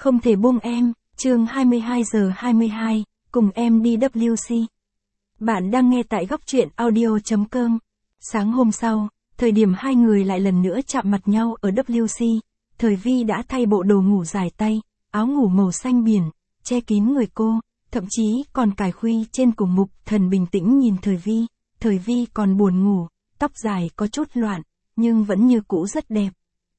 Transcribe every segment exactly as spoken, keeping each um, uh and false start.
Không thể buông em, chương hai mươi hai giờ hai mươi hai, cùng em đi W C. Bạn đang nghe tại góc truyện audio chấm com. Sáng hôm sau, thời điểm hai người lại lần nữa chạm mặt nhau ở W C, Thời Vi đã thay bộ đồ ngủ dài tay, áo ngủ màu xanh biển, che kín người cô, thậm chí còn cài khuy trên cùng. Mục Thần bình tĩnh nhìn Thời Vi, Thời Vi còn buồn ngủ, tóc dài có chút loạn, nhưng vẫn như cũ rất đẹp.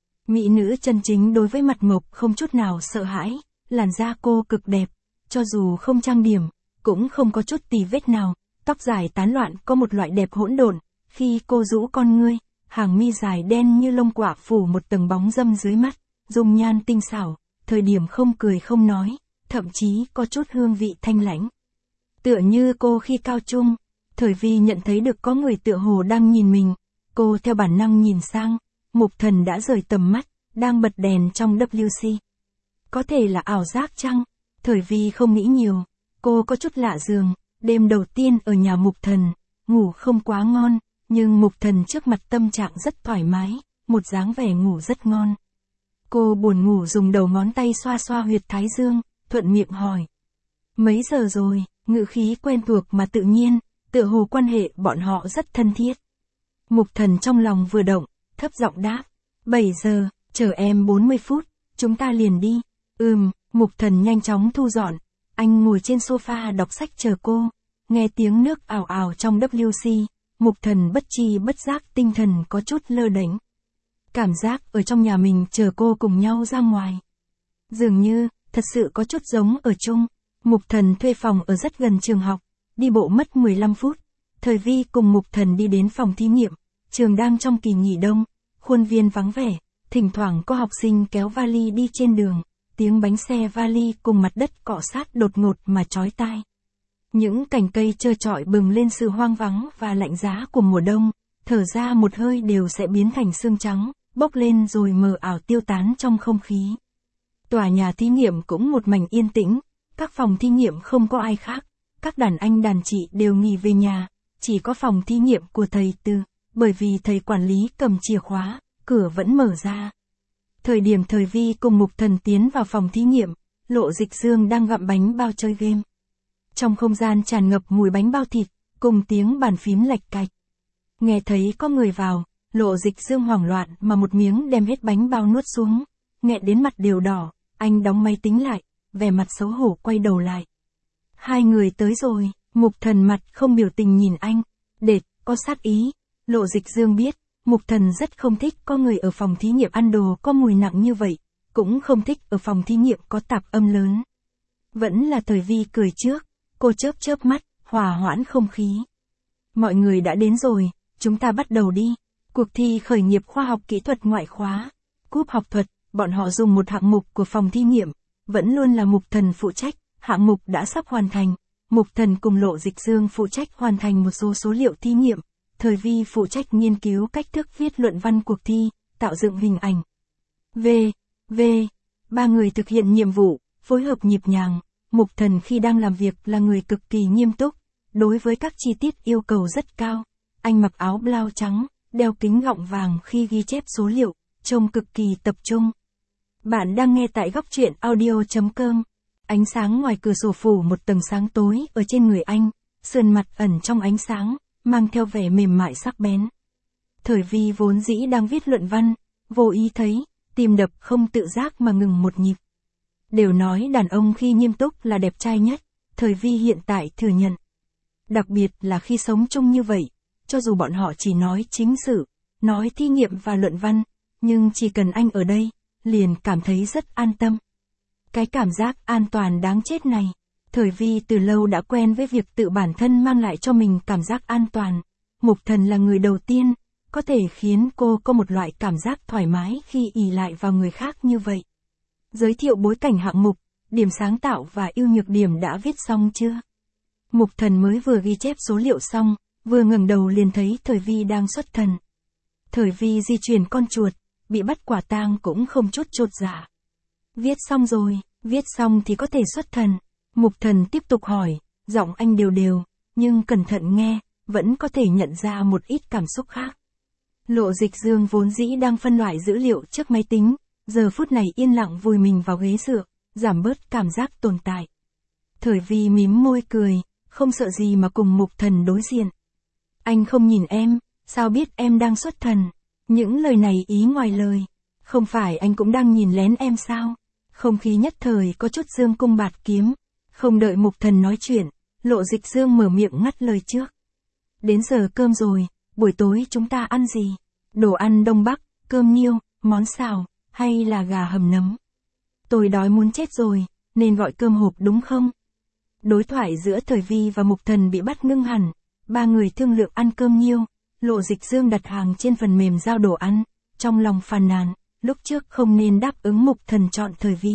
Mỹ nữ chân chính đối với mặt mộc không chút nào sợ hãi, làn da cô cực đẹp, cho dù không trang điểm, cũng không có chút tì vết nào, tóc dài tán loạn có một loại đẹp hỗn độn, khi cô rũ con ngươi, hàng mi dài đen như lông quả phủ một tầng bóng râm dưới mắt, dung nhan tinh xảo, thời điểm không cười không nói, thậm chí có chút hương vị thanh lãnh. Tựa như cô khi cao trung, Thời Vi nhận thấy được có người tựa hồ đang nhìn mình, cô theo bản năng nhìn sang. Mục Thần đã rời tầm mắt, đang bật đèn trong W C. Có thể là ảo giác chăng? Thời Vi không nghĩ nhiều, cô có chút lạ giường, đêm đầu tiên ở nhà Mục Thần, ngủ không quá ngon, nhưng Mục Thần trước mặt tâm trạng rất thoải mái, một dáng vẻ ngủ rất ngon. Cô buồn ngủ dùng đầu ngón tay xoa xoa huyệt thái dương, thuận miệng hỏi. Mấy giờ rồi, ngữ khí quen thuộc mà tự nhiên, tựa hồ quan hệ bọn họ rất thân thiết. Mục Thần trong lòng vừa động, thấp giọng đáp, bảy giờ, chờ em bốn mươi phút, chúng ta liền đi. Ừm, Mục Thần nhanh chóng thu dọn, anh ngồi trên sofa đọc sách chờ cô, nghe tiếng nước ào ào trong W C, Mục Thần bất tri bất giác tinh thần có chút lơ đễnh. Cảm giác ở trong nhà mình chờ cô cùng nhau ra ngoài. Dường như, thật sự có chút giống ở chung. Mục Thần thuê phòng ở rất gần trường học, đi bộ mất mười lăm phút. Thời Vi cùng Mục Thần đi đến phòng thí nghiệm. Trường đang trong kỳ nghỉ đông, khuôn viên vắng vẻ, thỉnh thoảng có học sinh kéo vali đi trên đường, tiếng bánh xe vali cùng mặt đất cọ sát đột ngột mà chói tai. Những cành cây trơ trọi bừng lên sự hoang vắng và lạnh giá của mùa đông, thở ra một hơi đều sẽ biến thành sương trắng, bốc lên rồi mờ ảo tiêu tán trong không khí. Tòa nhà thí nghiệm cũng một mảnh yên tĩnh, các phòng thí nghiệm không có ai khác, các đàn anh đàn chị đều nghỉ về nhà, chỉ có phòng thí nghiệm của thầy Từ. Bởi vì thầy quản lý cầm chìa khóa, cửa vẫn mở ra. Thời điểm Thời Vi cùng Mục Thần tiến vào phòng thí nghiệm, Lộ Dịch Dương đang gặm bánh bao chơi game. Trong không gian tràn ngập mùi bánh bao thịt, cùng tiếng bàn phím lạch cạch. Nghe thấy có người vào, Lộ Dịch Dương hoảng loạn mà một miếng đem hết bánh bao nuốt xuống, nghẹn đến mặt đều đỏ, anh đóng máy tính lại, vẻ mặt xấu hổ quay đầu lại. Hai người tới rồi, Mục Thần mặt không biểu tình nhìn anh, đệt, có sát ý. Lộ Dịch Dương biết, Mục Thần rất không thích có người ở phòng thí nghiệm ăn đồ có mùi nặng như vậy, cũng không thích ở phòng thí nghiệm có tạp âm lớn. Vẫn là Thời Vi cười trước, cô chớp chớp mắt, hòa hoãn không khí. Mọi người đã đến rồi, chúng ta bắt đầu đi. Cuộc thi khởi nghiệp khoa học kỹ thuật ngoại khóa, cúp học thuật, bọn họ dùng một hạng mục của phòng thí nghiệm, vẫn luôn là Mục Thần phụ trách, hạng mục đã sắp hoàn thành. Mục Thần cùng Lộ Dịch Dương phụ trách hoàn thành một số số liệu thí nghiệm. Thời Vi phụ trách nghiên cứu cách thức viết luận văn cuộc thi, tạo dựng hình ảnh. V, V, ba người thực hiện nhiệm vụ, phối hợp nhịp nhàng. Mục Thần khi đang làm việc là người cực kỳ nghiêm túc, đối với các chi tiết yêu cầu rất cao. Anh mặc áo blau trắng, đeo kính gọng vàng khi ghi chép số liệu, trông cực kỳ tập trung. Bạn đang nghe tại góc truyện audio chấm com. Ánh sáng ngoài cửa sổ phủ một tầng sáng tối ở trên người anh, sườn mặt ẩn trong ánh sáng, mang theo vẻ mềm mại sắc bén. Thời Vi vốn dĩ đang viết luận văn, vô ý thấy, tim đập không tự giác mà ngừng một nhịp. Đều nói đàn ông khi nghiêm túc là đẹp trai nhất, Thời Vi hiện tại thừa nhận. Đặc biệt là khi sống chung như vậy, cho dù bọn họ chỉ nói chính sự, nói thí nghiệm và luận văn, nhưng chỉ cần anh ở đây, liền cảm thấy rất an tâm. Cái cảm giác an toàn đáng chết này. Thời Vi từ lâu đã quen với việc tự bản thân mang lại cho mình cảm giác an toàn. Mục Thần là người đầu tiên, có thể khiến cô có một loại cảm giác thoải mái khi ỷ lại vào người khác như vậy. Giới thiệu bối cảnh hạng mục, điểm sáng tạo và ưu nhược điểm đã viết xong chưa? Mục Thần mới vừa ghi chép số liệu xong, vừa ngẩng đầu liền thấy Thời Vi đang xuất thần. Thời Vi di chuyển con chuột, bị bắt quả tang cũng không chút chột dạ. Viết xong rồi, viết xong thì có thể xuất thần. Mục Thần tiếp tục hỏi, giọng anh đều đều, nhưng cẩn thận nghe, vẫn có thể nhận ra một ít cảm xúc khác. Lộ Dịch Dương vốn dĩ đang phân loại dữ liệu trước máy tính, giờ phút này yên lặng vùi mình vào ghế dựa, giảm bớt cảm giác tồn tại. Thời Vi mím môi cười, không sợ gì mà cùng Mục Thần đối diện. Anh không nhìn em, sao biết em đang xuất thần? Những lời này ý ngoài lời. Không phải anh cũng đang nhìn lén em sao? Không khí nhất thời có chút dương cung bạt kiếm. Không đợi Mục Thần nói chuyện, Lộ Dịch Dương mở miệng ngắt lời trước. Đến giờ cơm rồi, buổi tối chúng ta ăn gì? Đồ ăn Đông Bắc, cơm niêu, món xào, hay là gà hầm nấm? Tôi đói muốn chết rồi, nên gọi cơm hộp đúng không? Đối thoại giữa Thời Vi và Mục Thần bị bắt ngưng hẳn. Ba người thương lượng ăn cơm niêu. Lộ Dịch Dương đặt hàng trên phần mềm giao đồ ăn, trong lòng phàn nàn, lúc trước không nên đáp ứng Mục Thần chọn Thời Vi.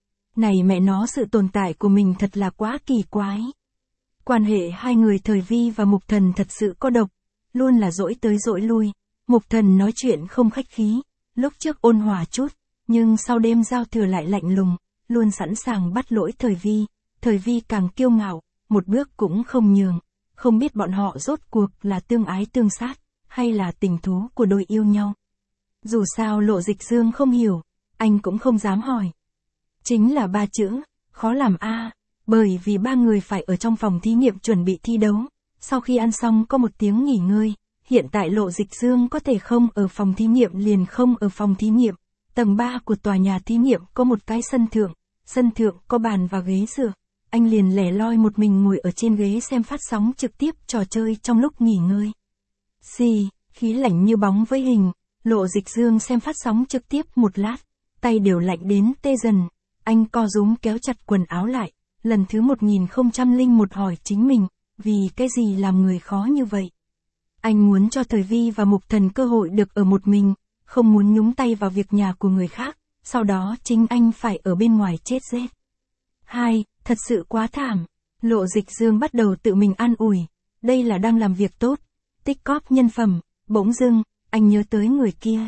Này mẹ nó, sự tồn tại của mình thật là quá kỳ quái. Quan hệ hai người Thời Vi và Mục Thần thật sự có độc, luôn là dỗi tới dỗi lui. Mục Thần nói chuyện không khách khí, lúc trước ôn hòa chút, nhưng sau đêm giao thừa lại lạnh lùng, luôn sẵn sàng bắt lỗi Thời Vi. Thời Vi càng kiêu ngạo, một bước cũng không nhường. Không biết bọn họ rốt cuộc là tương ái tương sát, hay là tình thú của đôi yêu nhau. Dù sao Lộ Dịch Dương không hiểu, anh cũng không dám hỏi. Chính là ba chữ, khó làm a, bởi vì ba người phải ở trong phòng thí nghiệm chuẩn bị thi đấu. Sau khi ăn xong có một tiếng nghỉ ngơi, hiện tại Lộ Dịch Dương có thể không ở phòng thí nghiệm liền không ở phòng thí nghiệm. Tầng ba của tòa nhà thí nghiệm có một cái sân thượng, sân thượng có bàn và ghế dựa. Anh liền lẻ loi một mình ngồi ở trên ghế xem phát sóng trực tiếp trò chơi trong lúc nghỉ ngơi. Xì, khí lạnh như bóng với hình, Lộ Dịch Dương xem phát sóng trực tiếp một lát, tay đều lạnh đến tê dần. Anh co rúm kéo chặt quần áo lại, lần thứ một nghìn không trăm lẻ một hỏi chính mình, vì cái gì làm người khó như vậy? Anh muốn cho Thời Vi và Mục Thần cơ hội được ở một mình, không muốn nhúng tay vào việc nhà của người khác, sau đó chính anh phải ở bên ngoài chết rét. Hai, thật sự quá thảm. Lộ Dịch Dương bắt đầu tự mình an ủi, đây là đang làm việc tốt, tích cóp nhân phẩm. Bỗng dưng, anh nhớ tới người kia.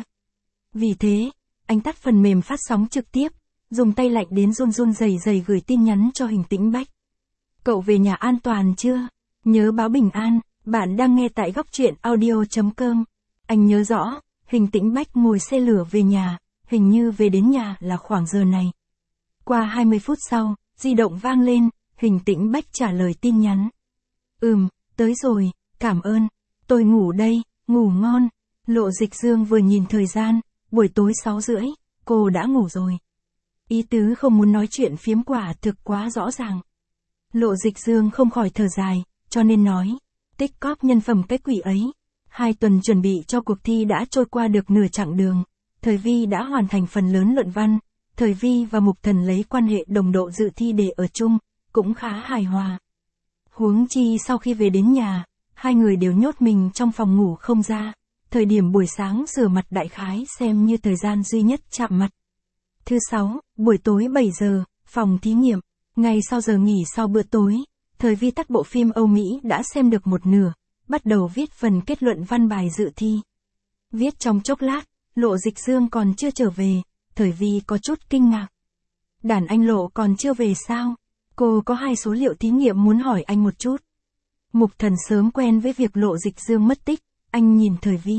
Vì thế, anh tắt phần mềm phát sóng trực tiếp, dùng tay lạnh đến run run rẩy rẩy gửi tin nhắn cho Hình Tĩnh Bách. Cậu về nhà an toàn chưa? Nhớ báo bình an, bạn đang nghe tại góc truyện audio chấm com. Anh nhớ rõ, Hình Tĩnh Bách ngồi xe lửa về nhà, hình như về đến nhà là khoảng giờ này. Qua hai mươi phút sau, di động vang lên, Hình Tĩnh Bách trả lời tin nhắn. Ừm, tới rồi, cảm ơn, tôi ngủ đây, ngủ ngon. Lộ Dịch Dương vừa nhìn thời gian, buổi tối sáu rưỡi, cô đã ngủ rồi. Ý tứ không muốn nói chuyện phiếm quả thực quá rõ ràng. Lộ Dịch Dương không khỏi thở dài, cho nên nói, tích cóp nhân phẩm cái quỷ ấy. Hai tuần chuẩn bị cho cuộc thi đã trôi qua được nửa chặng đường, Thời Vi đã hoàn thành phần lớn luận văn. Thời Vi và Mục Thần lấy quan hệ đồng độ dự thi để ở chung, cũng khá hài hòa. Huống chi sau khi về đến nhà, hai người đều nhốt mình trong phòng ngủ không ra. Thời điểm buổi sáng rửa mặt đại khái xem như thời gian duy nhất chạm mặt. Thứ sáu, buổi tối bảy giờ, phòng thí nghiệm. Ngay sau giờ nghỉ sau bữa tối, Thời Vi tắt bộ phim Âu Mỹ đã xem được một nửa, bắt đầu viết phần kết luận văn bài dự thi. Viết trong chốc lát, Lộ Dịch Dương còn chưa trở về. Thời Vi có chút kinh ngạc. Đàn anh Lộ còn chưa về sao? Cô có hai số liệu thí nghiệm muốn hỏi anh một chút. Mục Thần sớm quen với việc Lộ Dịch Dương mất tích, anh nhìn Thời Vi.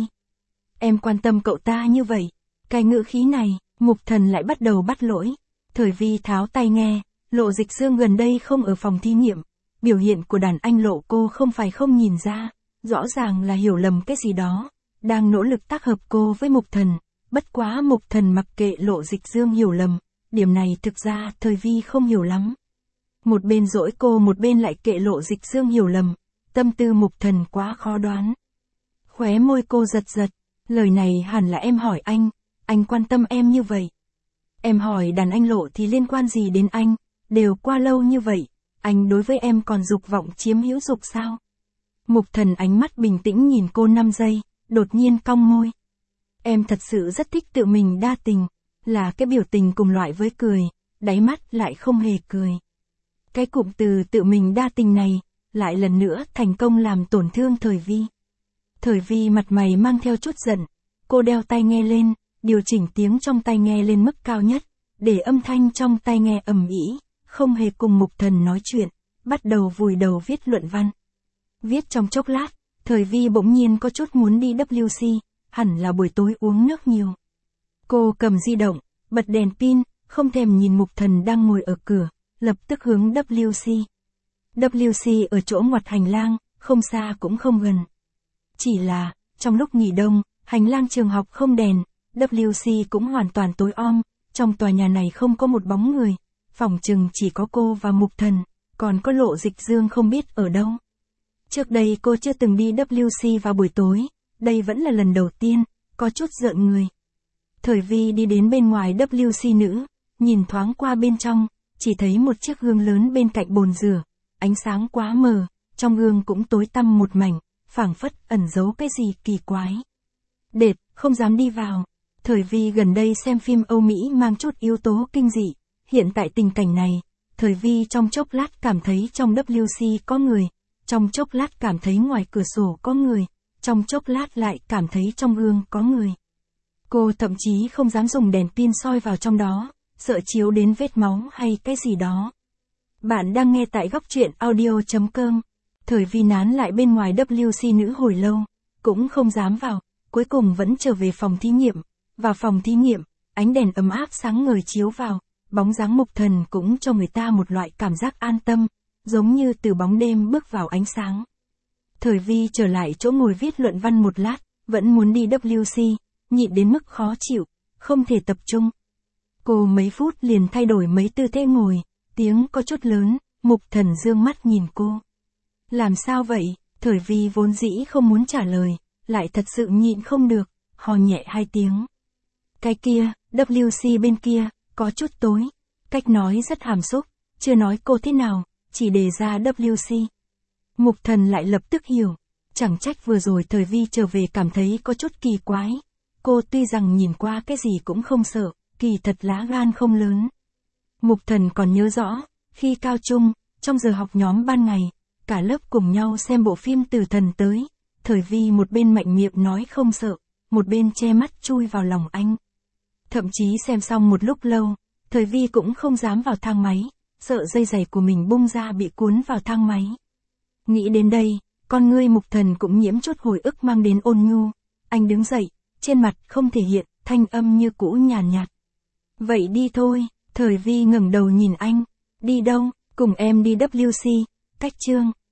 Em quan tâm cậu ta như vậy. Cái ngữ khí này, Mục Thần lại bắt đầu bắt lỗi. Thời Vi tháo tai nghe, Lộ Dịch Dương gần đây không ở phòng thí nghiệm. Biểu hiện của đàn anh Lộ cô không phải không nhìn ra, rõ ràng là hiểu lầm cái gì đó, đang nỗ lực tác hợp cô với Mục Thần. Bất quá Mục Thần mặc kệ Lộ Dịch Dương hiểu lầm, điểm này thực ra Thời Vi không hiểu lắm. Một bên dỗi cô một bên lại kệ Lộ Dịch Dương hiểu lầm, tâm tư Mục Thần quá khó đoán. Khóe môi cô giật giật, lời này hẳn là em hỏi anh, anh quan tâm em như vậy. Em hỏi đàn anh Lộ thì liên quan gì đến anh, đều qua lâu như vậy, anh đối với em còn dục vọng chiếm hữu dục sao? Mục Thần ánh mắt bình tĩnh nhìn cô năm giây, đột nhiên cong môi. Em thật sự rất thích tự mình đa tình, là cái biểu tình cùng loại với cười, đáy mắt lại không hề cười. Cái cụm từ tự mình đa tình này, lại lần nữa thành công làm tổn thương Thời Vi. Thời Vi mặt mày mang theo chút giận, cô đeo tai nghe lên, điều chỉnh tiếng trong tai nghe lên mức cao nhất, để âm thanh trong tai nghe ầm ĩ, không hề cùng Mục Thần nói chuyện, bắt đầu vùi đầu viết luận văn. Viết trong chốc lát, Thời Vi bỗng nhiên có chút muốn đi vê kép xê, hẳn là buổi tối uống nước nhiều. Cô cầm di động, bật đèn pin, không thèm nhìn Mục Thần đang ngồi ở cửa, lập tức hướng W C. W C ở chỗ ngoặt hành lang, không xa cũng không gần. Chỉ là, trong lúc nghỉ đông, hành lang trường học không đèn, W C cũng hoàn toàn tối om, trong tòa nhà này không có một bóng người, phỏng chừng chỉ có cô và Mục Thần, còn có Lộ Dịch Dương không biết ở đâu. Trước đây cô chưa từng đi W C vào buổi tối, đây vẫn là lần đầu tiên, có chút rợn người. Thời Vi đi đến bên ngoài W C nữ, nhìn thoáng qua bên trong, chỉ thấy một chiếc gương lớn bên cạnh bồn rửa, ánh sáng quá mờ, trong gương cũng tối tăm một mảnh, phảng phất ẩn giấu cái gì kỳ quái. Đệt, không dám đi vào. Thời Vi gần đây xem phim Âu Mỹ mang chút yếu tố kinh dị, hiện tại tình cảnh này, Thời Vi trong chốc lát cảm thấy trong W C có người, trong chốc lát cảm thấy ngoài cửa sổ có người, trong chốc lát lại cảm thấy trong gương có người. Cô thậm chí không dám dùng đèn pin soi vào trong đó, sợ chiếu đến vết máu hay cái gì đó. Bạn đang nghe tại góc truyện audio chấm com. Thời Vi nán lại bên ngoài W C nữ hồi lâu, cũng không dám vào, cuối cùng vẫn trở về phòng thí nghiệm. Vào phòng thí nghiệm, ánh đèn ấm áp sáng ngời chiếu vào, bóng dáng Mục Thần cũng cho người ta một loại cảm giác an tâm, giống như từ bóng đêm bước vào ánh sáng. Thời Vi trở lại chỗ ngồi viết luận văn một lát, vẫn muốn đi W C, nhịn đến mức khó chịu, không thể tập trung. Cô mấy phút liền thay đổi mấy tư thế ngồi, tiếng có chút lớn, Mục Thần dương mắt nhìn cô. Làm sao vậy? Thời Vi vốn dĩ không muốn trả lời, lại thật sự nhịn không được, hò nhẹ hai tiếng. Cái kia, W C bên kia, có chút tối. Cách nói rất hàm xúc, chưa nói cô thế nào, chỉ đề ra W C. Mục Thần lại lập tức hiểu, chẳng trách vừa rồi Thời Vi trở về cảm thấy có chút kỳ quái. Cô tuy rằng nhìn qua cái gì cũng không sợ, kỳ thật lá gan không lớn. Mục Thần còn nhớ rõ, khi cao trung, trong giờ học nhóm ban ngày, cả lớp cùng nhau xem bộ phim Tử Thần tới, Thời Vi một bên mạnh miệng nói không sợ, một bên che mắt chui vào lòng anh. Thậm chí xem xong một lúc lâu, Thời Vi cũng không dám vào thang máy, sợ dây giày của mình bung ra bị cuốn vào thang máy. Nghĩ đến đây, con ngươi Mục Thần cũng nhiễm chút hồi ức mang đến ôn nhu. Anh đứng dậy, trên mặt không thể hiện, thanh âm như cũ nhàn nhạt. Vậy đi thôi. Thời Vi ngẩng đầu nhìn anh. Đi đâu? Cùng em đi W C. Cách chương.